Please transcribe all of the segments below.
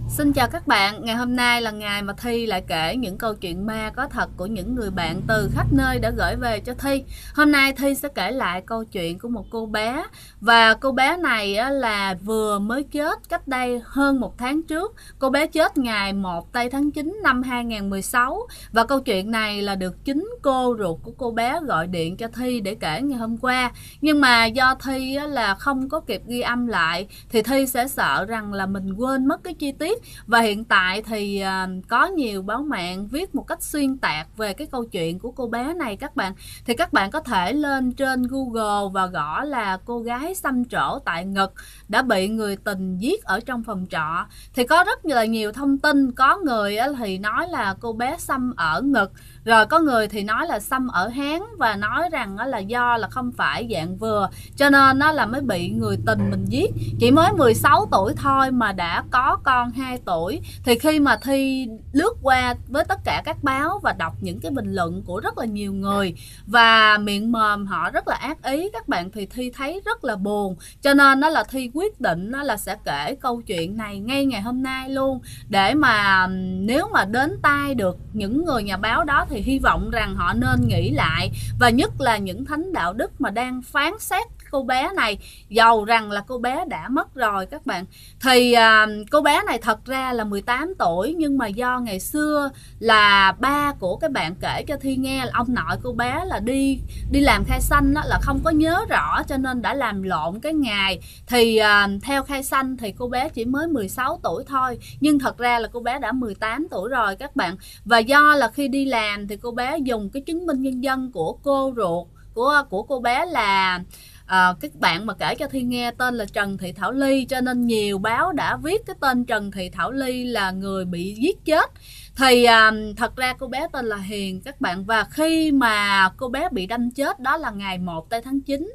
Xin chào các bạn, ngày hôm nay là ngày mà Thi lại kể những câu chuyện ma có thật của những người bạn từ khắp nơi đã gửi về cho Thi. Hôm nay Thi sẽ kể lại câu chuyện của một cô bé, và cô bé này là vừa mới chết cách đây hơn một tháng trước. Cô bé chết ngày 1 tây tháng 9 năm 2016, và câu chuyện này là được chính cô ruột của cô bé gọi điện cho Thi để kể ngày hôm qua. Nhưng mà do Thi là không có kịp ghi âm lại thì Thi sẽ sợ rằng là mình quên mất cái chi tiết. Và hiện tại thì có nhiều báo mạng viết một cách xuyên tạc về cái câu chuyện của cô bé này các bạn. Thì các bạn có thể lên trên Google và gõ là cô gái xăm trổ tại ngực đã bị người tình giết ở trong phòng trọ. Thì có rất là nhiều thông tin, có người thì nói là cô bé xăm ở ngực, rồi có người thì nói là xăm ở háng, và nói rằng là do là không phải dạng vừa cho nên nó là mới bị người tình mình giết. Chỉ mới 16 tuổi thôi mà đã có con 2 tuổi. Thì khi mà Thi lướt qua với tất cả các báo và đọc những cái bình luận của rất là nhiều người và miệng mồm họ rất là ác ý các bạn, thì Thi thấy rất là buồn. Cho nên đó là Thi quyết định là sẽ kể câu chuyện này ngay ngày hôm nay luôn, để mà nếu mà đến tai được những người nhà báo đó thì hy vọng rằng họ nên nghĩ lại, và nhất là những thánh đạo đức mà đang phán xét cô bé này, dầu rằng là cô bé đã mất rồi các bạn. Thì cô bé này thật ra là 18 tuổi, nhưng mà do ngày xưa là ba của cái bạn kể cho Thi nghe là ông nội cô bé là đi làm khai xanh đó, là không có nhớ rõ cho nên đã làm lộn cái ngày. Thì theo khai xanh thì cô bé chỉ mới 16 tuổi thôi, nhưng thật ra là cô bé đã 18 tuổi rồi các bạn. Và do là khi đi làm thì cô bé dùng cái chứng minh nhân dân của cô ruột của cô bé là các bạn mà kể cho Thi nghe tên là Trần Thị Thảo Ly, cho nên nhiều báo đã viết cái tên Trần Thị Thảo Ly là người bị giết chết. Thì thật ra cô bé tên là Hiền các bạn. Và khi mà cô bé bị đâm chết đó là ngày 1 tây tháng 9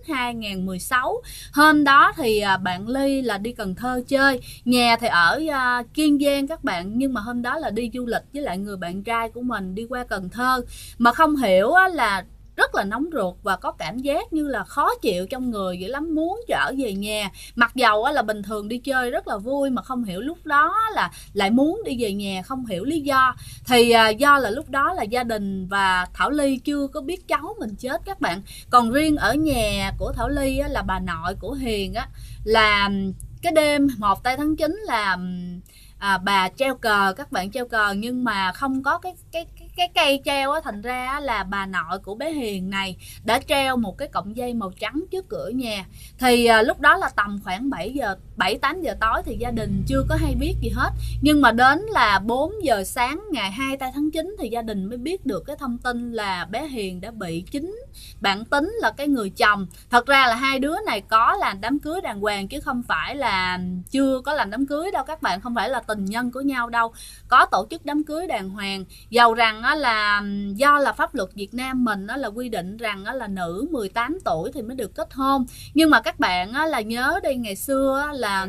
2016. Hôm đó thì bạn Ly là đi Cần Thơ chơi, nhà thì ở Kiên Giang các bạn, nhưng mà hôm đó là đi du lịch với lại người bạn trai của mình đi qua Cần Thơ. Mà không hiểu là rất là nóng ruột và có cảm giác như là khó chịu trong người dữ lắm, muốn trở về nhà. Mặc dầu là bình thường đi chơi rất là vui, mà không hiểu lúc đó là lại muốn đi về nhà, không hiểu lý do. Thì do là lúc đó là gia đình và Thảo Ly chưa có biết cháu mình chết các bạn. Còn riêng ở nhà của Thảo Ly là bà nội của Hiền là cái đêm 1 tây tháng 9 là bà treo cờ các bạn, treo cờ nhưng mà không có cái cây treo thành ra là bà nội của bé Hiền này đã treo một cái cọng dây màu trắng trước cửa nhà. Thì lúc đó là tầm khoảng 7-8 giờ tối thì gia đình chưa có hay biết gì hết. Nhưng mà đến là 4 giờ sáng ngày 2 tháng 9 thì gia đình mới biết được cái thông tin là bé Hiền đã bị chính bạn Tính là cái người chồng. Thật ra là hai đứa này có làm đám cưới đàng hoàng chứ không phải là chưa có làm đám cưới đâu các bạn, không phải là tình nhân của nhau đâu, có tổ chức đám cưới đàng hoàng. Dầu rằng là do là pháp luật Việt Nam mình là quy định rằng là nữ 18 tuổi thì mới được kết hôn, nhưng mà các bạn là nhớ đi, ngày xưa là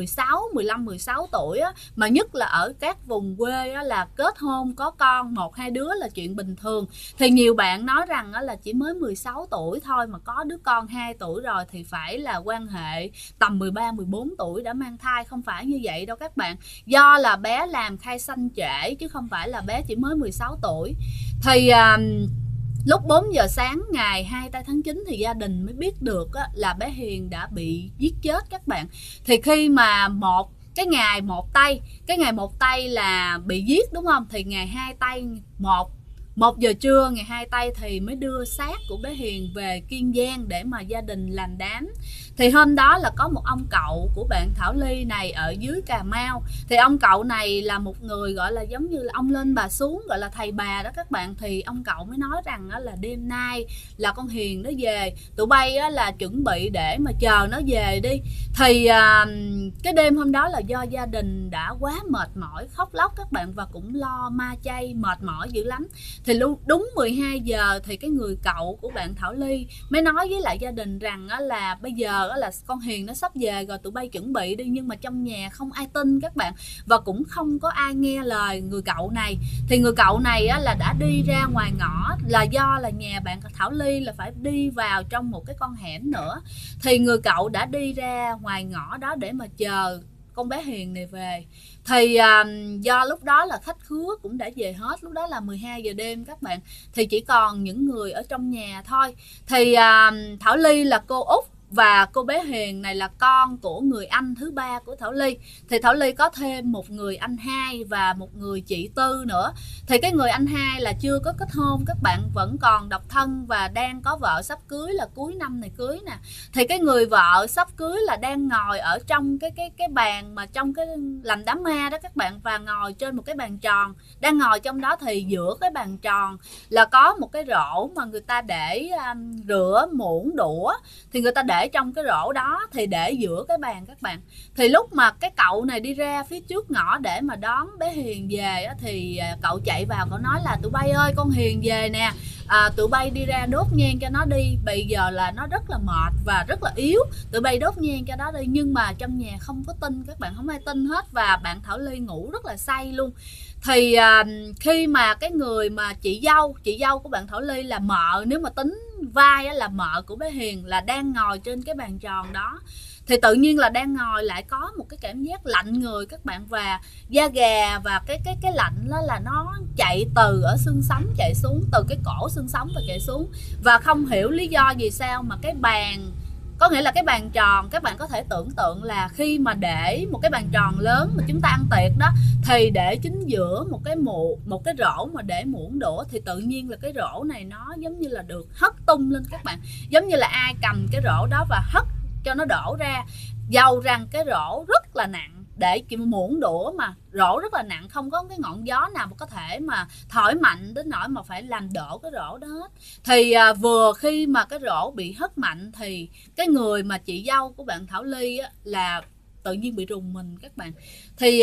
16 tuổi mà nhất là ở các vùng quê là kết hôn có con 1-2 đứa là chuyện bình thường. Thì nhiều bạn nói rằng là chỉ mới 16 tuổi thôi mà có đứa con 2 tuổi rồi thì phải là quan hệ tầm 13-14 tuổi đã mang thai. Không phải như vậy đâu các bạn, do là bé làm khai xanh trễ chứ không phải là bé chỉ mới 16 tuổi. Thì lúc 4 giờ sáng ngày 2 tháng 9 thì gia đình mới biết được là bé Hiền đã bị giết chết các bạn. Thì khi mà cái ngày 1 tây là bị giết đúng không, thì ngày 2 tây 1 giờ trưa ngày 2 tây thì mới đưa xác của bé Hiền về Kiên Giang để mà gia đình làm đám. Thì hôm đó là có một ông cậu của bạn Thảo Ly này ở dưới Cà Mau. Thì ông cậu này là một người gọi là giống như là ông lên bà xuống, gọi là thầy bà đó các bạn. Thì ông cậu mới nói rằng là đêm nay là con Hiền nó về, tụi bay là chuẩn bị để mà chờ nó về đi. Thì cái đêm hôm đó là do gia đình đã quá mệt mỏi khóc lóc các bạn, và cũng lo ma chay mệt mỏi dữ lắm. Thì đúng 12 giờ thì cái người cậu của bạn Thảo Ly mới nói với lại gia đình rằng là bây giờ là con Hiền nó sắp về rồi, tụi bay chuẩn bị đi. Nhưng mà trong nhà không ai tin các bạn, và cũng không có ai nghe lời người cậu này. Thì người cậu này là đã đi ra ngoài ngõ, là do là nhà bạn Thảo Ly là phải đi vào trong một cái con hẻm nữa. Thì người cậu đã đi ra ngoài ngõ đó để mà chờ con bé Hiền này về. Thì do lúc đó là khách khứa cũng đã về hết, lúc đó là 12 giờ đêm các bạn, thì chỉ còn những người ở trong nhà thôi. Thì Thảo Ly là cô út và cô bé Hiền này là con của người anh thứ ba của Thảo Ly. Thì Thảo Ly có thêm một người anh hai và một người chị Tư nữa. Thì cái người anh hai là chưa có kết hôn các bạn, vẫn còn độc thân và đang có vợ sắp cưới, là cuối năm này cưới nè. Thì cái người vợ sắp cưới là đang ngồi ở trong cái bàn mà trong cái làm đám ma đó các bạn, và ngồi trên một cái bàn tròn, đang ngồi trong đó. Thì giữa cái bàn tròn là có một cái rổ mà người ta để rửa muỗng đũa, thì người ta để trong cái rổ đó, thì để giữa cái bàn các bạn. Thì lúc mà cái cậu này đi ra phía trước ngõ để mà đón bé Hiền về thì cậu chạy vào, cậu nói là tụi bay ơi, con Hiền về nè, tụi bay đi ra đốt nhang cho nó đi, bây giờ là nó rất là mệt và rất là yếu, tụi bay đốt nhang cho nó đi. Nhưng mà trong nhà không có tin các bạn, không ai tin hết, và bạn Thảo Ly ngủ rất là say luôn. Thì khi mà cái người mà chị dâu của bạn Thảo Ly là mợ, nếu mà tính vai là mợ của bé Hiền, là đang ngồi trên cái bàn tròn đó, thì tự nhiên là đang ngồi lại có một cái cảm giác lạnh người các bạn, và da gà và cái lạnh đó là nó chạy từ ở xương sống chạy xuống, từ cái cổ xương sống và chạy xuống. Và không hiểu lý do gì sao mà cái bàn, có nghĩa là cái bàn tròn, các bạn có thể tưởng tượng là khi mà để một cái bàn tròn lớn mà chúng ta ăn tiệc đó, thì để chính giữa một cái rổ mà để muỗng đũa, thì tự nhiên là cái rổ này nó giống như là được hất tung lên các bạn, giống như là ai cầm cái rổ đó và hất cho nó đổ ra. Dầu rằng cái rổ rất là nặng, để muỗng đũa mà rổ rất là nặng, không có cái ngọn gió nào mà có thể mà thổi mạnh đến nỗi mà phải làm đổ cái rổ đó hết. Thì vừa khi mà cái rổ bị hất mạnh, thì cái người mà chị dâu của bạn Thảo Ly á, là tự nhiên bị rùng mình các bạn. Thì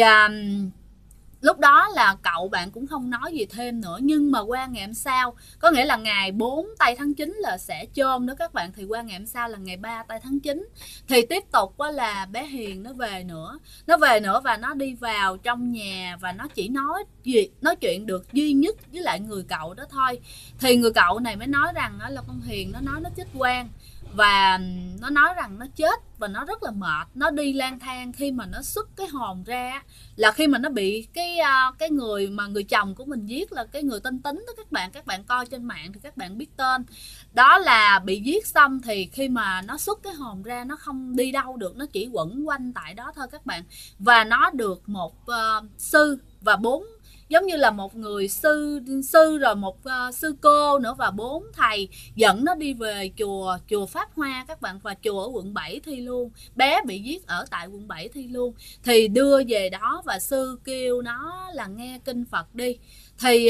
lúc đó là cậu bạn cũng không nói gì thêm nữa. Nhưng mà qua ngày hôm sau, có nghĩa là ngày 4 tây tháng 9 là sẽ chôm đó các bạn, thì qua ngày hôm sau là ngày 3 tây tháng 9 thì tiếp tục là bé Hiền nó về nữa. Và nó đi vào trong nhà, và nó chỉ nói chuyện được duy nhất với lại người cậu đó thôi. Thì người cậu này mới nói rằng là con Hiền nó nói nó chết oan, và nó nói rằng nó chết và nó rất là mệt, nó đi lang thang. Khi mà nó xuất cái hồn ra là khi mà nó bị cái người mà người chồng của mình giết, là cái người tên Tính đó các bạn coi trên mạng thì các bạn biết tên đó, là bị giết xong. Thì khi mà nó xuất cái hồn ra, nó không đi đâu được, nó chỉ quẩn quanh tại đó thôi các bạn. Và nó được một sư và 4, giống như là một người sư rồi một sư cô nữa và 4 thầy dẫn nó đi về chùa Pháp Hoa các bạn, và chùa ở quận 7 Thi luôn. Bé bị giết ở tại quận 7 Thi luôn. Thì đưa về đó và sư kêu nó là nghe kinh Phật đi. Thì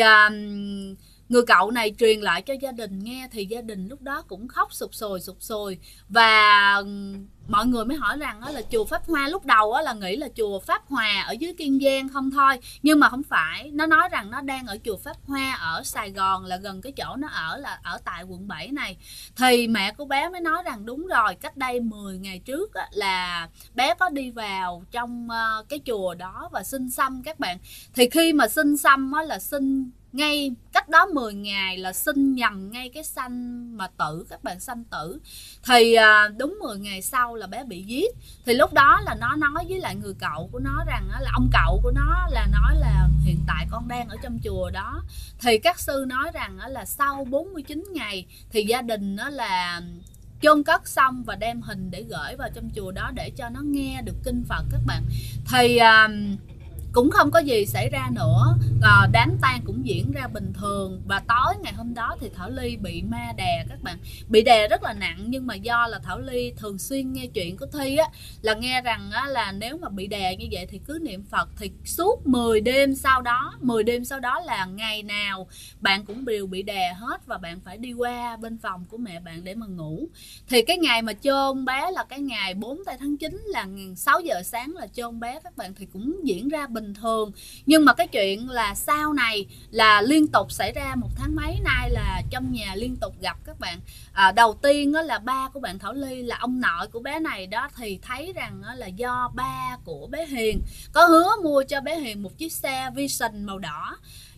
người cậu này truyền lại cho gia đình nghe, thì gia đình lúc đó cũng khóc sụt sùi. Và mọi người mới hỏi rằng là chùa Pháp Hoa, lúc đầu là nghĩ là chùa Pháp Hòa ở dưới Kiên Giang không thôi, nhưng mà không phải. Nó nói rằng nó đang ở chùa Pháp Hoa ở Sài Gòn, là gần cái chỗ nó ở, là ở tại quận 7 này. Thì mẹ của bé mới nói rằng đúng rồi, cách đây 10 ngày trước là bé có đi vào trong cái chùa đó và xin xăm các bạn. Thì khi mà xin xăm là xin ngay cách đó 10 ngày, là xin nhầm ngay cái sanh mà tử các bạn, sanh tử. Thì đúng 10 ngày sau là bé bị giết. Thì lúc đó là nó nói với lại người cậu của nó rằng là ông cậu của nó là nói là hiện tại con đang ở trong chùa đó. Thì các sư nói rằng là sau 49 ngày thì gia đình nó là chôn cất xong và đem hình để gửi vào trong chùa đó để cho nó nghe được kinh Phật các bạn. Thì cũng không có gì xảy ra nữa, đám tang cũng diễn ra bình thường. Và tối ngày hôm đó thì Thảo Ly bị ma đè các bạn, bị đè rất là nặng. Nhưng mà do là Thảo Ly thường xuyên nghe chuyện của Thi là nghe rằng là nếu mà bị đè như vậy thì cứ niệm Phật. Thì suốt 10 đêm sau đó là ngày nào bạn cũng đều bị đè hết, và bạn phải đi qua bên phòng của mẹ bạn để mà ngủ. Thì cái ngày mà chôn bé là cái ngày 4 tây tháng 9 là 6 giờ sáng là chôn bé các bạn, thì cũng diễn ra bình thường. Nhưng mà cái chuyện là sau này là liên tục xảy ra 1 tháng mấy nay, là trong nhà liên tục gặp các bạn. Đầu tiên là ba của bạn Thảo Ly, là ông nội của bé này đó, thì thấy rằng là do ba của bé Hiền có hứa mua cho bé Hiền một chiếc xe Vision màu đỏ.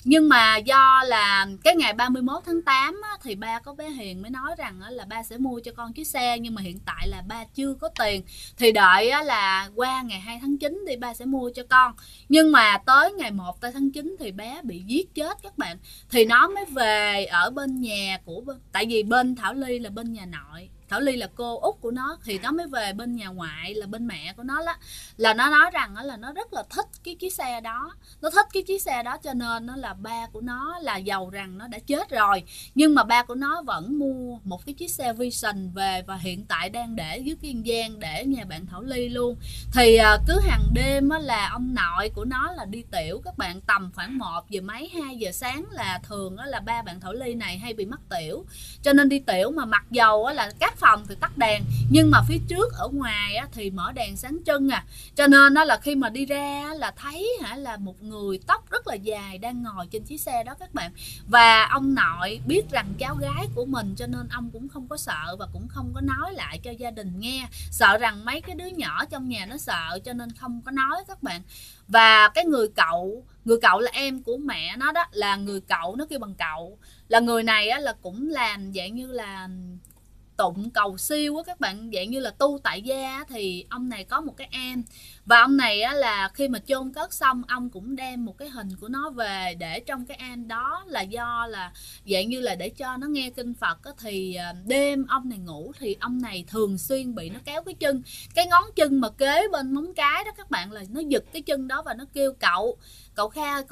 Nhưng mà do là cái ngày 31 tháng 8 á, thì ba có bé Hiền mới nói rằng á, là ba sẽ mua cho con chiếc xe, nhưng mà hiện tại là ba chưa có tiền, thì đợi á, là qua ngày 2 tháng 9 thì ba sẽ mua cho con. Nhưng mà tới ngày 1 tháng 9 thì bé bị giết chết các bạn, thì nó mới về ở bên nhà của, tại vì bên Thảo Ly là bên nhà nội, Thảo Ly là cô út của nó, thì nó mới về bên nhà ngoại là bên mẹ của nó đó. Là nó nói rằng là nó rất là thích cái chiếc xe đó, nó thích cái chiếc xe đó, cho nên nó là ba của nó là giàu rằng nó đã chết rồi, nhưng mà ba của nó vẫn mua một cái chiếc xe Vision về, và hiện tại đang để dưới Kiên Giang, để nhà bạn Thảo Ly luôn. Thì cứ hàng đêm là ông nội của nó là đi tiểu các bạn, tầm khoảng 1 giờ mấy 2 giờ sáng là thường là ba bạn Thảo Ly này hay bị mắc tiểu, cho nên đi tiểu mà mặc dầu là các phòng thì tắt đèn, nhưng mà phía trước ở ngoài thì mở đèn sáng trưng cho nên nó là khi mà đi ra là thấy là một người tóc rất là dài đang ngồi trên chiếc xe đó các bạn. Và ông nội biết rằng cháu gái của mình, cho nên ông cũng không có sợ và cũng không có nói lại cho gia đình nghe, sợ rằng mấy cái đứa nhỏ trong nhà nó sợ, cho nên không có nói các bạn. Và cái người cậu là em của mẹ nó đó, là người cậu, nó kêu bằng cậu, là người này là cũng làm dạng như là tụng cầu siêu các bạn, dạng như là tu tại gia. Thì ông này có một cái am, và ông này là khi mà chôn cất xong, ông cũng đem một cái hình của nó về để trong cái am đó, là do là dạng như là để cho nó nghe kinh Phật thì đêm ông này ngủ thì ông này thường xuyên bị nó kéo cái chân, cái ngón chân mà kế bên móng cái đó các bạn, là nó giật cái chân đó và nó kêu cậu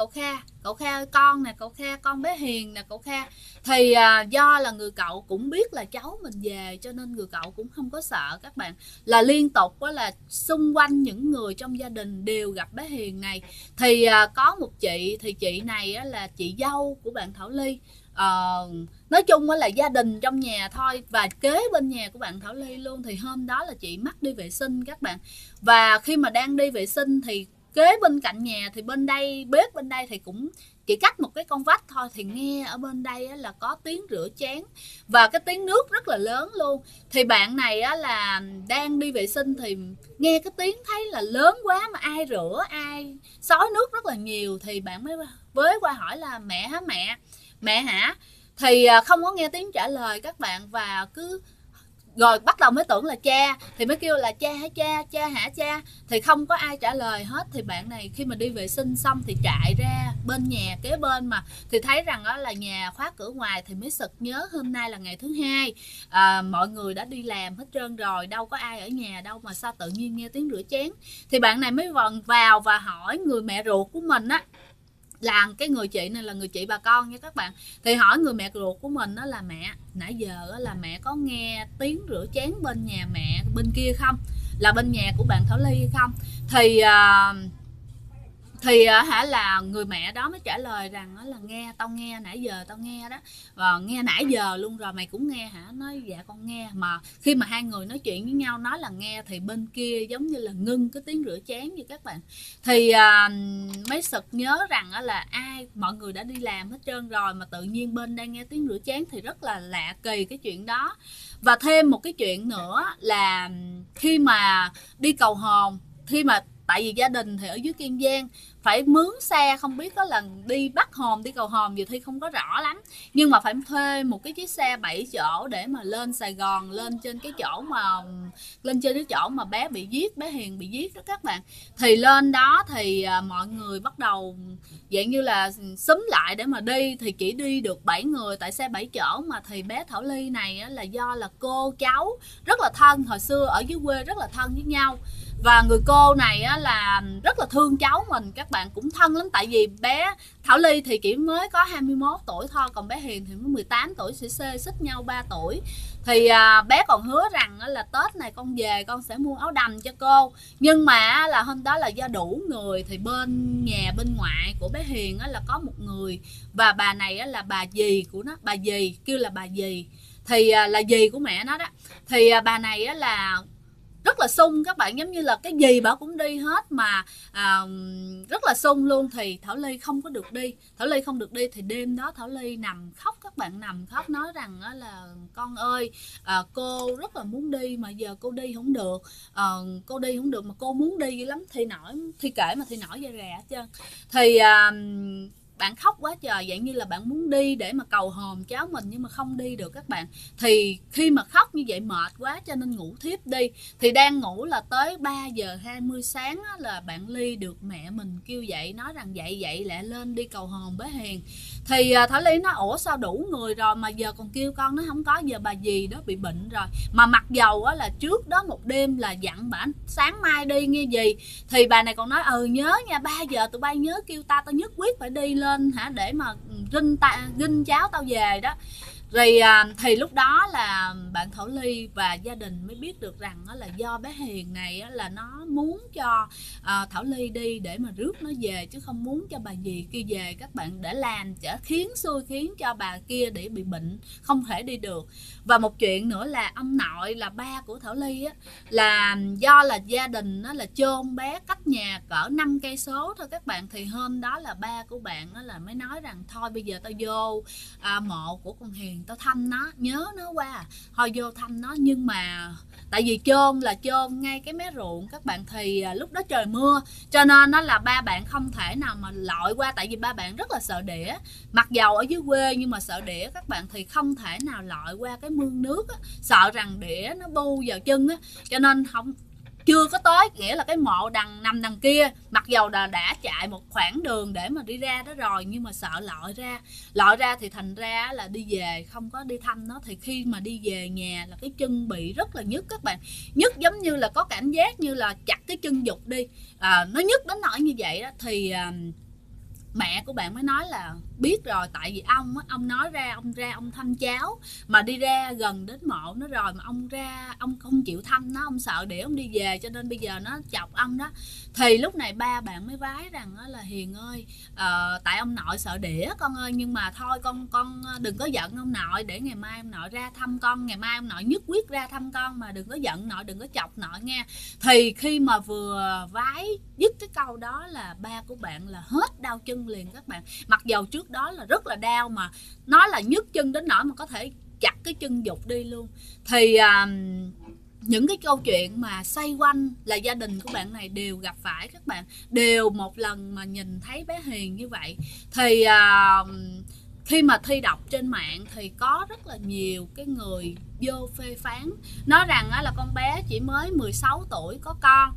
Kha con nè, cậu Kha con bé Hiền nè, cậu Kha. Thì do là người cậu cũng biết là cháu mình về, cho nên người cậu cũng không có sợ các bạn, là liên tục là xung quanh những người trong gia đình đều gặp bé Hiền này. Thì có một chị, thì chị này là chị dâu của bạn Thảo Ly. Nói chung là gia đình trong nhà thôi, và kế bên nhà của bạn Thảo Ly luôn. Thì hôm đó là chị mắc đi vệ sinh các bạn, và khi mà đang đi vệ sinh thì kế bên cạnh nhà, thì bên đây bếp bên đây thì cũng chỉ cách một cái con vách thôi, thì nghe ở bên đây là có tiếng rửa chén và cái tiếng nước rất là lớn luôn. Thì bạn này là đang đi vệ sinh thì nghe cái tiếng thấy là lớn quá, mà ai rửa ai xối nước rất là nhiều, thì bạn mới với qua hỏi là mẹ hả, thì không có nghe tiếng trả lời các bạn, và cứ rồi bắt đầu mới tưởng là cha, thì mới kêu là cha hả cha, thì không có ai trả lời hết. Thì bạn này khi mà đi vệ sinh xong thì chạy ra bên nhà kế bên, mà thì thấy rằng đó là nhà khóa cửa ngoài, thì mới sực nhớ hôm nay là ngày thứ hai, mọi người đã đi làm hết trơn rồi, đâu có ai ở nhà đâu mà sao tự nhiên nghe tiếng rửa chén. Thì bạn này mới vần vào và hỏi người mẹ ruột của mình là cái người chị này là người chị bà con nha các bạn. Thì hỏi người mẹ ruột của mình đó là mẹ, nãy giờ là mẹ có nghe tiếng rửa chén bên nhà mẹ bên kia không, là bên nhà của bạn Thảo Ly hay không. Thì là người mẹ đó mới trả lời rằng là nghe, tao nghe nãy giờ tao nghe đó, và nghe nãy giờ luôn rồi, mày cũng nghe hả? Nói dạ con nghe. Mà khi mà hai người nói chuyện với nhau nói là nghe, thì bên kia giống như là ngưng cái tiếng rửa chén như các bạn. Thì mới sực nhớ rằng là mọi người đã đi làm hết trơn rồi, mà tự nhiên bên đang nghe tiếng rửa chén, thì rất là lạ kỳ cái chuyện đó. Và thêm một cái chuyện nữa là khi mà đi cầu hồn, khi mà tại vì gia đình thì ở dưới Kiên Giang, phải mướn xe, không biết có lần đi bắt hồn, đi cầu hồn gì thì không có rõ lắm, nhưng mà phải thuê một cái chiếc xe 7 chỗ để mà lên Sài Gòn, lên trên cái chỗ mà bé bị giết, bé Hiền bị giết đó các bạn. Thì lên đó thì mọi người bắt đầu dạng như là xúm lại để mà đi, thì chỉ đi được 7 người tại xe 7 chỗ mà. Thì bé Thảo Ly này là do là cô cháu rất là thân, hồi xưa ở dưới quê rất là thân với nhau, và người cô này là rất là thương cháu mình, các bạn cũng thân lắm. Tại vì bé Thảo Ly thì chỉ mới có 21 tuổi thôi, còn bé Hiền thì mới 18 tuổi, xích nhau 3 tuổi. Thì bé còn hứa rằng là Tết này con về con sẽ mua áo đầm cho cô. Nhưng mà là hôm đó là do đủ người, thì bên nhà bên ngoại của bé Hiền là có một người, và bà này là bà dì của nó, bà dì, kêu là bà dì, thì là dì của mẹ nó đó. Thì bà này là rất là sung các bạn, giống như là cái gì bà cũng đi hết, mà rất là sung luôn. Thì Thảo Ly không có được đi, thì đêm đó Thảo Ly nằm khóc các bạn, nằm khóc nói rằng là con ơi, cô rất là muốn đi mà giờ cô đi không được, cô đi không được mà cô muốn đi lắm, thì kể mà thì nổi da gà hết trơn. Thì bạn khóc quá trời, dạng như là bạn muốn đi để mà cầu hồn cháu mình nhưng mà không đi được các bạn. Thì khi mà khóc như vậy mệt quá cho nên ngủ thiếp đi. Thì đang ngủ là tới 3 giờ 20 sáng á, là bạn Ly được mẹ mình kêu dậy, nói rằng dậy lại lên đi cầu hồn bé Hiền. Thì Thảo Ly nói ủa sao đủ người rồi mà giờ còn kêu con, nó không có, giờ bà dì đó bị bệnh rồi. Mà mặc dầu á là trước đó một đêm là dặn bà sáng mai đi nghe gì. Thì bà này còn nói nhớ nha, 3 giờ tụi bay nhớ kêu tao nhất quyết phải đi lên hả, để mà rinh cháu tao về đó. Rồi thì lúc đó là bạn Thảo Ly và gia đình mới biết được rằng là do bé Hiền này là nó muốn cho Thảo Ly đi để mà rước nó về, chứ không muốn cho bà dì kia về các bạn, để làm khiến cho bà kia để bị bệnh không thể đi được. Và một chuyện nữa là ông nội là ba của Thảo Ly á, là do là gia đình nó là chôn bé cách nhà cỡ 5 cây số thôi các bạn. Thì hôm đó là ba của bạn là mới nói rằng thôi bây giờ tao vô mộ của con Hiền tao thăm nó, nhớ nó quá thôi vô thăm nó. Nhưng mà tại vì chôn ngay cái mé ruộng các bạn, thì lúc đó trời mưa cho nên nó là ba bạn không thể nào mà lội qua, tại vì ba bạn rất là sợ đĩa, mặc dầu ở dưới quê nhưng mà sợ đĩa các bạn, thì không thể nào lội qua cái mương nước á, sợ rằng đĩa nó bu vào chân á, cho nên không chưa có tới, nghĩa là cái mộ nằm đằng kia, mặc dầu đã chạy một khoảng đường để mà đi ra đó rồi, nhưng mà sợ lội ra thì thành ra là đi về không có đi thăm nó. Thì khi mà đi về nhà là cái chân bị rất là nhức các bạn, nhức giống như là có cảm giác như là chặt cái chân giục đi, nó nhức đến nỗi như vậy đó. Thì mẹ của bạn mới nói là biết rồi, tại vì ông nói ông thăm cháu mà đi ra gần đến mộ nó rồi mà ông không chịu thăm nó, ông sợ để ông đi về cho nên bây giờ nó chọc ông đó. Thì lúc này ba bạn mới vái rằng là Hiền ơi, tại ông nội sợ đĩa con ơi, nhưng mà thôi con đừng có giận ông nội, để ngày mai ông nội ra thăm con, ngày mai ông nội nhất quyết ra thăm con, mà đừng có giận nội, đừng có chọc nội nghe. Thì khi mà vừa vái dứt cái câu đó là ba của bạn là hết đau chân liền các bạn, mặc dầu trước đó là rất là đau, mà nó là nhức chân đến nỗi mà có thể chặt cái chân giục đi luôn. Thì những cái câu chuyện mà xoay quanh là gia đình của bạn này đều gặp phải các bạn, đều một lần mà nhìn thấy bé Hiền như vậy. Thì khi mà Thi đọc trên mạng thì có rất là nhiều cái người vô phê phán, nói rằng là con bé chỉ mới 16 tuổi có con.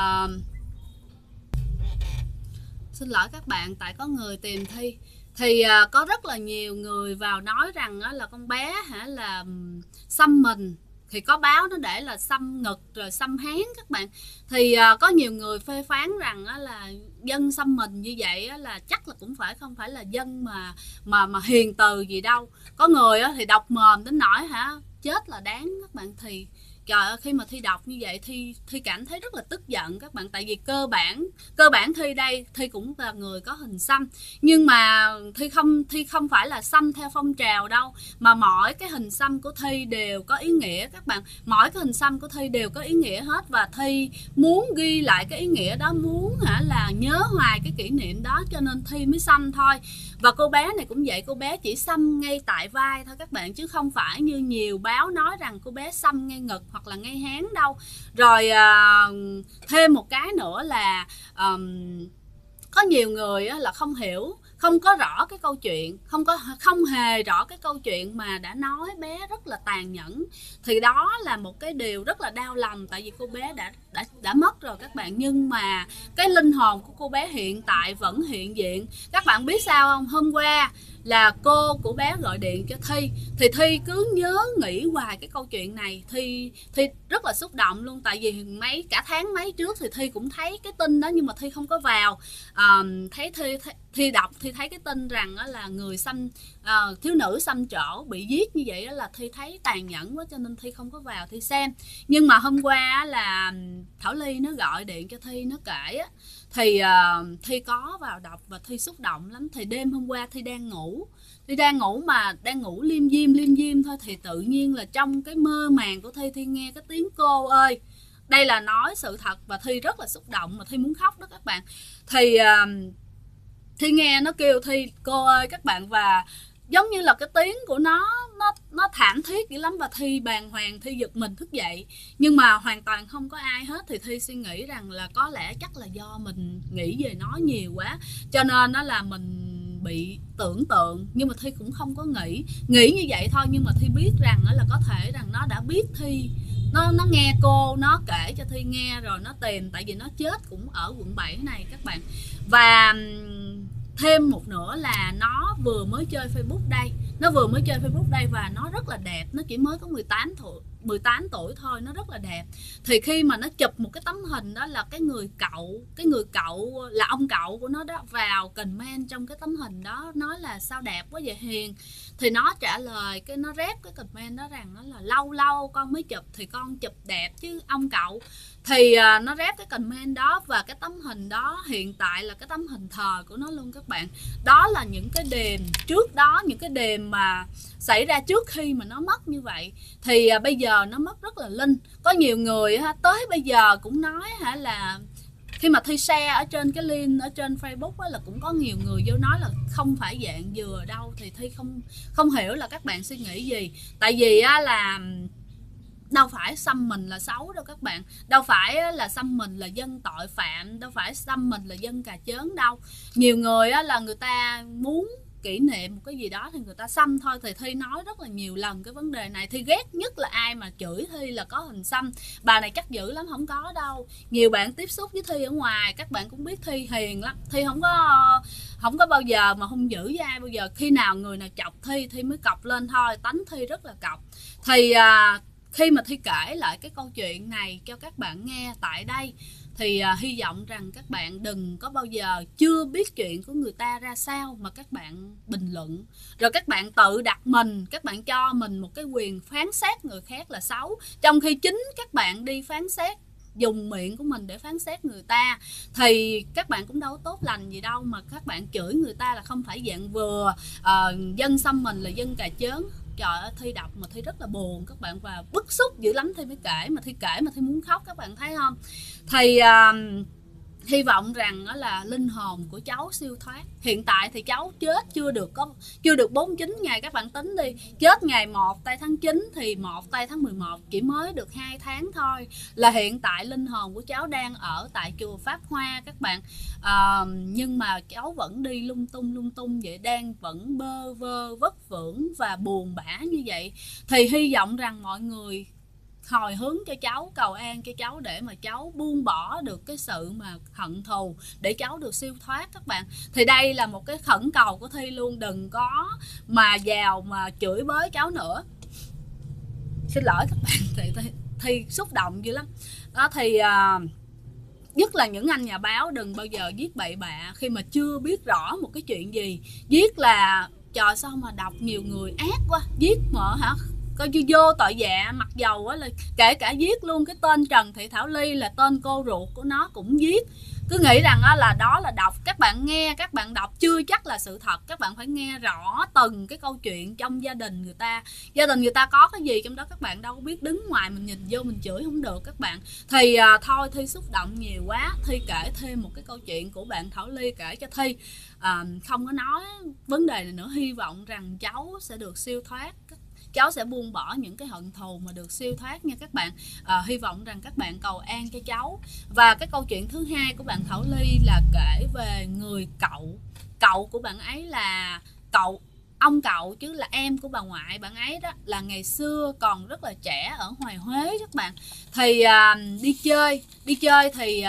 Xin lỗi các bạn, tại có người tìm Thi. Thì có rất là nhiều người vào nói rằng là con bé là xăm mình, thì có báo nó để là xăm ngực rồi xăm hán các bạn. Thì có nhiều người phê phán rằng là dân xăm mình như vậy là chắc là cũng không phải là dân mà hiền từ gì đâu. Có người thì đọc mồm đến nỗi chết là đáng các bạn. Thì trời ơi, khi mà Thi đọc như vậy Thi cảm thấy rất là tức giận các bạn, tại vì cơ bản Thi cũng là người có hình xăm, nhưng mà Thi không phải là xăm theo phong trào đâu, mà mỗi cái hình xăm của Thi đều có ý nghĩa các bạn, mỗi cái hình xăm của Thi đều có ý nghĩa hết, và Thi muốn ghi lại cái ý nghĩa đó, muốn là nhớ hoài cái kỷ niệm đó, cho nên Thi mới xăm thôi. Và cô bé này cũng vậy, cô bé chỉ xăm ngay tại vai thôi các bạn, chứ không phải như nhiều báo nói rằng cô bé xăm ngay ngực hoặc là ngay háng đâu. Rồi thêm một cái nữa là có nhiều người là không hiểu, không có rõ cái câu chuyện, không hề rõ cái câu chuyện mà đã nói bé rất là tàn nhẫn. Thì đó là một cái điều rất là đau lòng, tại vì cô bé đã mất rồi các bạn, nhưng mà cái linh hồn của cô bé hiện tại vẫn hiện diện. Các bạn biết sao không? Hôm qua là cô của bé gọi điện cho Thi, thì Thi cứ nhớ nghĩ hoài cái câu chuyện này. Thi rất là xúc động luôn, tại vì cả tháng mấy trước thì Thi cũng thấy cái tin đó, nhưng mà Thi không có vào. Thấy Thi đọc, Thi thấy cái tin rằng là người thiếu nữ xăm trổ bị giết như vậy là Thi thấy tàn nhẫn quá, cho nên Thi không có vào Thi xem. Nhưng mà hôm qua là Thảo Ly nó gọi điện cho Thi, nó kể á, thì Thi có vào đọc và Thi xúc động lắm. Thì đêm hôm qua Thi đang ngủ mà đang ngủ liêm diêm thôi, thì tự nhiên là trong cái mơ màng của Thi nghe cái tiếng cô ơi. Đây là nói sự thật, và Thi rất là xúc động mà Thi muốn khóc đó các bạn. Thì Thi nghe nó kêu Thi cô ơi các bạn, và giống như là cái tiếng của nó thảm thiết dữ lắm, và Thi bàng hoàng, Thi giật mình thức dậy, nhưng mà hoàn toàn không có ai hết. Thì Thi suy nghĩ rằng là có lẽ chắc là do mình nghĩ về nó nhiều quá, cho nên nó là mình bị tưởng tượng, nhưng mà Thi cũng không có nghĩ như vậy thôi. Nhưng mà Thi biết rằng là có thể rằng nó đã biết Thi, nó nghe cô nó kể cho Thi nghe rồi nó tìm, tại vì nó chết cũng ở quận 7 này các bạn. Và thêm một nữa là nó vừa mới chơi Facebook đây, và nó rất là đẹp, nó chỉ mới có 18 tuổi thôi, nó rất là đẹp. Thì khi mà nó chụp một cái tấm hình đó là cái người cậu là ông cậu của nó đó vào comment trong cái tấm hình đó nói là sao đẹp quá vậy Hiền, thì nó trả lời, cái nó rep cái comment đó rằng nó là lâu lâu con mới chụp thì con chụp đẹp chứ ông cậu. Thì nó rep cái comment đó, và cái tấm hình đó hiện tại là cái tấm hình thờ của nó luôn các bạn. Đó là những cái đêm trước đó, những cái đêm mà xảy ra trước khi mà nó mất như vậy. Thì bây giờ nó mất rất là linh. Có nhiều người tới bây giờ cũng nói là khi mà Thi share ở trên cái link ở trên Facebook là cũng có nhiều người vô nói là không phải dạng dừa đâu. Thì Thi không hiểu là các bạn suy nghĩ gì. Tại vì là đâu phải xăm mình là xấu đâu các bạn, đâu phải là xăm mình là dân tội phạm, đâu phải xăm mình là dân cà chớn đâu. Nhiều người là người ta muốn kỷ niệm một cái gì đó thì người ta xăm thôi. Thì Thi nói rất là nhiều lần cái vấn đề này. Thi ghét nhất là ai mà chửi Thi là có hình xăm. Bà này chắc dữ lắm, không có đâu. Nhiều bạn tiếp xúc với Thi ở ngoài, các bạn cũng biết Thi hiền lắm. Thi không có bao giờ mà hung dữ với ai bao giờ. Khi nào người nào chọc Thi mới cọc lên thôi. Tánh Thi rất là cọc. Thì khi mà Thi kể lại cái câu chuyện này cho các bạn nghe tại đây thì hy vọng rằng các bạn đừng có bao giờ chưa biết chuyện của người ta ra sao mà các bạn bình luận, rồi các bạn tự đặt mình, các bạn cho mình một cái quyền phán xét người khác là xấu, trong khi chính các bạn đi phán xét, dùng miệng của mình để phán xét người ta. Thì các bạn cũng đâu tốt lành gì đâu mà các bạn chửi người ta là không phải dạng vừa, dân xăm mình là dân cà chớn. Trời ơi, Thi đọc mà Thi rất là buồn các bạn, và bức xúc dữ lắm. Thi mới kể mà Thi muốn khóc, các bạn thấy không. Thì hy vọng rằng đó là linh hồn của cháu siêu thoát. Hiện tại thì cháu chết chưa được 49 ngày, các bạn tính đi. Chết ngày 1 tây tháng 9 thì 1 tây tháng 11 chỉ mới được 2 tháng thôi. Là hiện tại linh hồn của cháu đang ở tại chùa Pháp Hoa các bạn. Nhưng mà cháu vẫn đi lung tung vậy, vẫn bơ vơ vất vưởng và buồn bã như vậy. Thì hy vọng rằng mọi người hồi hướng cho cháu, cầu an cho cháu để mà cháu buông bỏ được cái sự mà hận thù, để cháu được siêu thoát các bạn. Thì đây là một cái khẩn cầu của Thi luôn, đừng có mà vào mà chửi bới cháu nữa. Xin lỗi các bạn, Thi xúc động dữ lắm đó. Thì nhất là những anh nhà báo đừng bao giờ viết bậy bạ khi mà chưa biết rõ một cái chuyện gì. Viết là trời sao mà đọc nhiều người ác quá, viết mà coi như vô tội dạ, mặc dầu là kể cả viết luôn cái tên Trần Thị Thảo Ly là tên cô ruột của nó cũng viết. Cứ nghĩ rằng là đó là đọc, các bạn nghe, các bạn đọc chưa chắc là sự thật. Các bạn phải nghe rõ từng cái câu chuyện trong gia đình người ta. Gia đình người ta có cái gì trong đó các bạn đâu có biết, đứng ngoài mình nhìn vô mình chửi không được các bạn. Thì thôi Thi xúc động nhiều quá, Thi kể thêm một cái câu chuyện của bạn Thảo Ly kể cho Thi. Không có nói vấn đề này nữa. Hy vọng rằng cháu sẽ được siêu thoát, cháu sẽ buông bỏ những cái hận thù mà được siêu thoát nha các bạn. Hy vọng rằng các bạn cầu an cho cháu. Và cái câu chuyện thứ hai của bạn Thảo Ly là kể về người cậu của bạn ấy, là ông cậu chứ là em của bà ngoại bạn ấy đó, là ngày xưa còn rất là trẻ ở ngoài Huế các bạn. Thì đi chơi thì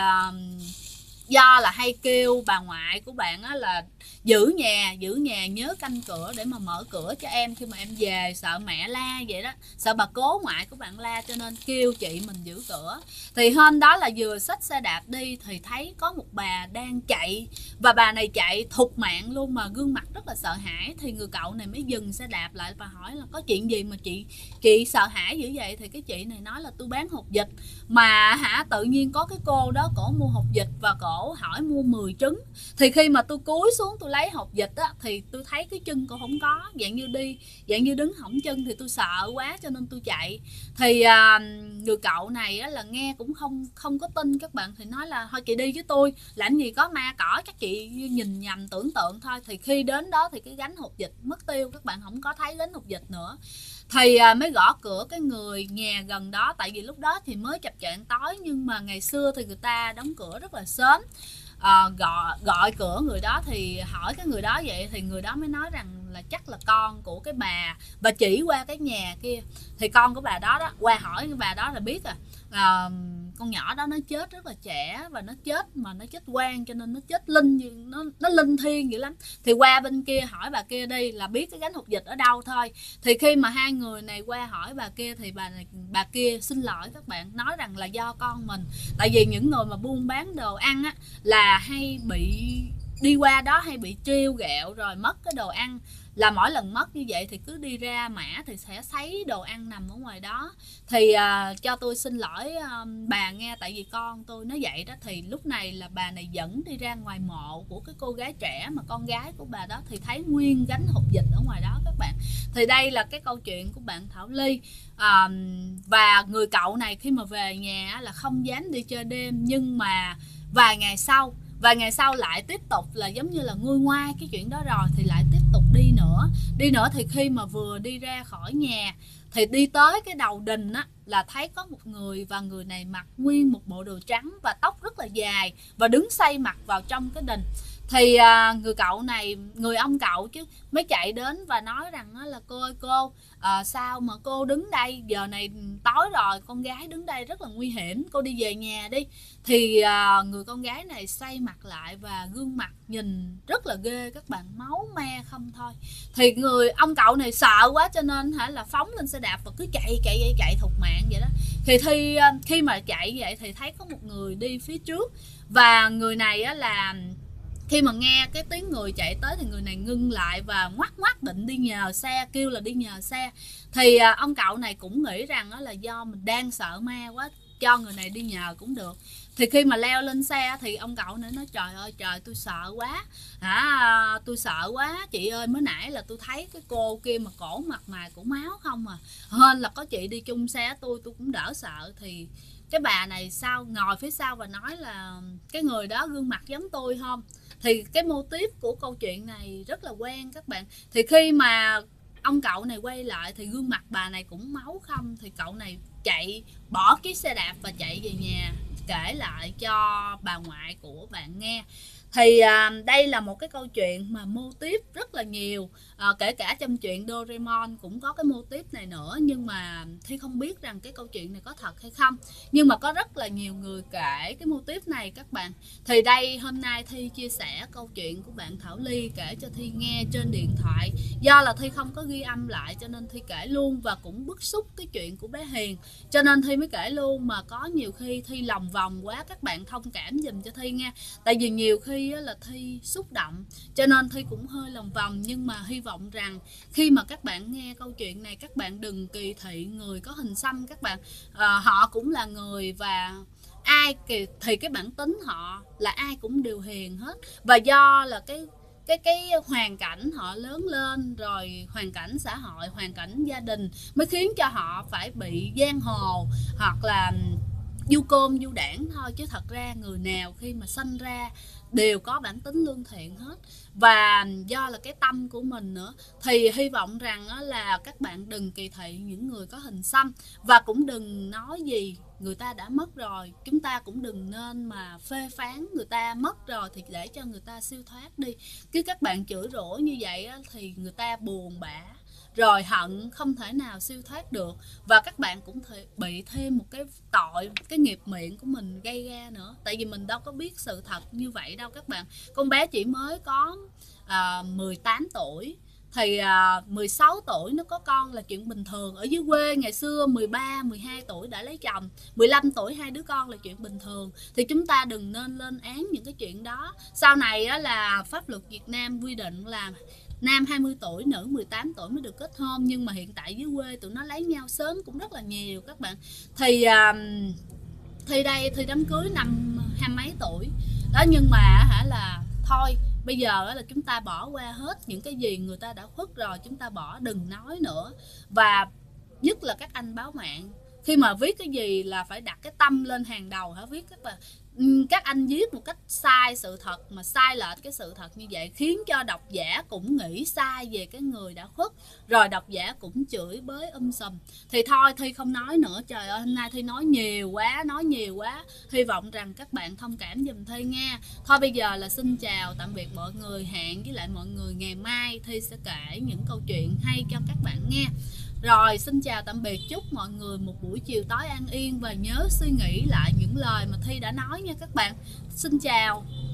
do là hay kêu bà ngoại của bạn á là giữ nhà nhớ canh cửa để mà mở cửa cho em khi mà em về, sợ mẹ la vậy đó, sợ bà cố ngoại của bạn la, cho nên kêu chị mình giữ cửa. Thì hôm đó là vừa xách xe đạp đi thì thấy có một bà đang chạy, và bà này chạy thục mạng luôn mà gương mặt rất là sợ hãi. Thì người cậu này mới dừng xe đạp lại và hỏi là có chuyện gì mà chị sợ hãi dữ vậy. Thì cái chị này nói là tôi bán hột vịt mà tự nhiên có cái cô đó cổ mua hột vịt và cổ hỏi mua 10 trứng. Thì khi mà tôi cúi xuống tôi lấy hột vịt á thì tôi thấy cái chân cô không có, dạng như đứng hỏng chân, thì tôi sợ quá cho nên tôi chạy. Thì người cậu này á là nghe cũng không có tin các bạn, thì nói là thôi chị đi với tôi, làm gì có ma cỏ, chắc chị nhìn nhầm tưởng tượng thôi. Thì khi đến đó thì cái gánh hột vịt mất tiêu các bạn, không có thấy gánh hột vịt nữa. Thì mới gõ cửa cái người nhà gần đó, tại vì lúc đó thì mới chập choạng tối, nhưng mà ngày xưa thì người ta đóng cửa rất là sớm. gọi cửa người đó thì hỏi cái người đó vậy, thì người đó mới nói rằng là chắc là con của cái bà, và chỉ qua cái nhà kia. Thì con của bà đó qua hỏi cái bà đó là biết con nhỏ đó nó chết rất là trẻ, và nó chết mà nó chết oan, cho nên nó chết linh, nó linh thiêng dữ lắm. Thì qua bên kia hỏi bà kia đi là biết cái gánh hột vịt ở đâu thôi. Thì khi mà hai người này qua hỏi bà kia thì bà kia xin lỗi các bạn, nói rằng là do con mình. Tại vì những người mà buôn bán đồ ăn á là hay bị đi qua đó hay bị trêu ghẹo rồi mất cái đồ ăn, là mỗi lần mất như vậy thì cứ đi ra mã thì sẽ thấy đồ ăn nằm ở ngoài đó. Thì cho tôi xin lỗi bà nghe, tại vì con tôi nó vậy đó. Thì lúc này là bà này dẫn đi ra ngoài mộ của cái cô gái trẻ mà con gái của bà đó, thì thấy nguyên gánh hột vịt ở ngoài đó các bạn. Thì đây là cái câu chuyện của bạn Thảo Ly. Và người cậu này khi mà về nhà là không dám đi chơi đêm, nhưng mà vài ngày sau lại tiếp tục là giống như là nguôi ngoai cái chuyện đó rồi, thì lại tiếp tục đi nữa. Thì khi mà vừa đi ra khỏi nhà thì đi tới cái đầu đình á, là thấy có một người, và người này mặc nguyên một bộ đồ trắng và tóc rất là dài, và đứng xoay mặt vào trong cái đình. Thì người ông cậu chứ, mới chạy đến và nói rằng là cô ơi cô, sao mà cô đứng đây, giờ này tối rồi, con gái đứng đây rất là nguy hiểm, cô đi về nhà đi. Thì người con gái này xoay mặt lại và gương mặt nhìn rất là ghê các bạn, máu me không thôi. Thì người ông cậu này sợ quá cho nên là phóng lên xe đạp và cứ chạy thục mạng vậy đó. Thì khi mà chạy vậy thì thấy có một người đi phía trước, và người này á là khi mà nghe cái tiếng người chạy tới thì người này ngưng lại và ngoắt định đi nhờ xe, kêu là đi nhờ xe. Thì ông cậu này cũng nghĩ rằng đó là do mình đang sợ ma quá, cho người này đi nhờ cũng được. Thì khi mà leo lên xe thì ông cậu này nói trời ơi trời, tôi sợ quá tôi sợ quá chị ơi, mới nãy là tôi thấy cái cô kia mà cổ mặt mày cổ máu không à, hên là có chị đi chung xe tôi cũng đỡ sợ. Thì cái bà này ngồi phía sau và nói là cái người đó gương mặt giống tôi không. Thì cái mô típ của câu chuyện này rất là quen các bạn. Thì khi mà ông cậu này quay lại thì gương mặt bà này cũng máu không. Thì cậu này bỏ chiếc xe đạp và chạy về nhà, kể lại cho bà ngoại của bạn nghe. Thì đây là một cái câu chuyện mà mô típ rất là nhiều, kể cả trong chuyện Doraemon cũng có cái mô típ này nữa. Nhưng mà Thi không biết rằng cái câu chuyện này có thật hay không, nhưng mà có rất là nhiều người kể cái mô típ này các bạn. Thì đây hôm nay Thi chia sẻ câu chuyện của bạn Thảo Ly kể cho Thi nghe trên điện thoại. Do là Thi không có ghi âm lại cho nên Thi kể luôn, và cũng bức xúc cái chuyện của bé Hiền cho nên Thi mới kể luôn. Mà có nhiều khi Thi lòng vòng quá, các bạn thông cảm giùm cho Thi nha. Tại vì nhiều khi là Thi xúc động cho nên Thi cũng hơi lòng vòng. Nhưng mà hy vọng rằng khi mà các bạn nghe câu chuyện này, các bạn đừng kỳ thị người có hình xăm các bạn. Họ cũng là người, và ai thì cái bản tính họ là ai cũng đều hiền hết. Và do là cái hoàn cảnh họ lớn lên, rồi hoàn cảnh xã hội, hoàn cảnh gia đình mới khiến cho họ phải bị giang hồ hoặc là du côn du đảng thôi. Chứ thật ra người nào khi mà sinh ra đều có bản tính lương thiện hết. Và do là cái tâm của mình nữa, thì hy vọng rằng là các bạn đừng kỳ thị những người có hình xăm, và cũng đừng nói gì người ta đã mất rồi. Chúng ta cũng đừng nên mà phê phán người ta mất rồi thì để cho người ta siêu thoát đi. Chứ các bạn chửi rủa như vậy thì người ta buồn bã rồi hận không thể nào siêu thoát được. Và các bạn cũng bị thêm một cái tội, cái nghiệp miệng của mình gây ra nữa. Tại vì mình đâu có biết sự thật như vậy đâu các bạn. Con bé chỉ mới có 18 tuổi. Thì 16 tuổi nó có con là chuyện bình thường. Ở dưới quê ngày xưa 13, 12 tuổi đã lấy chồng, 15 tuổi 2 đứa con là chuyện bình thường. Thì chúng ta đừng nên lên án những cái chuyện đó. Sau này là pháp luật Việt Nam quy định là nam 20 tuổi, nữ 18 tuổi mới được kết hôn. Nhưng mà hiện tại dưới quê tụi nó lấy nhau sớm cũng rất là nhiều các bạn. Thì đám cưới năm 20 mấy tuổi đó. Nhưng mà thôi bây giờ là chúng ta bỏ qua hết những cái gì người ta đã khuất rồi, chúng ta bỏ, đừng nói nữa. Và nhất là các anh báo mạng, khi mà viết cái gì là phải đặt cái tâm lên hàng đầu hả, viết các bạn. các anh viết một cách sai sự thật, mà sai lệch cái sự thật như vậy khiến cho độc giả cũng nghĩ sai về cái người đã khuất, rồi độc giả cũng chửi bới sùm. Thì thôi Thi không nói nữa, trời ơi hôm nay Thi nói nhiều quá, hy vọng rằng các bạn thông cảm giùm Thi nha. Thôi bây giờ là xin chào tạm biệt mọi người, hẹn với lại mọi người ngày mai Thi sẽ kể những câu chuyện hay cho các bạn nghe. Rồi xin chào tạm biệt, chúc mọi người một buổi chiều tối an yên và nhớ suy nghĩ lại những lời mà Thi đã nói nha các bạn. Xin chào.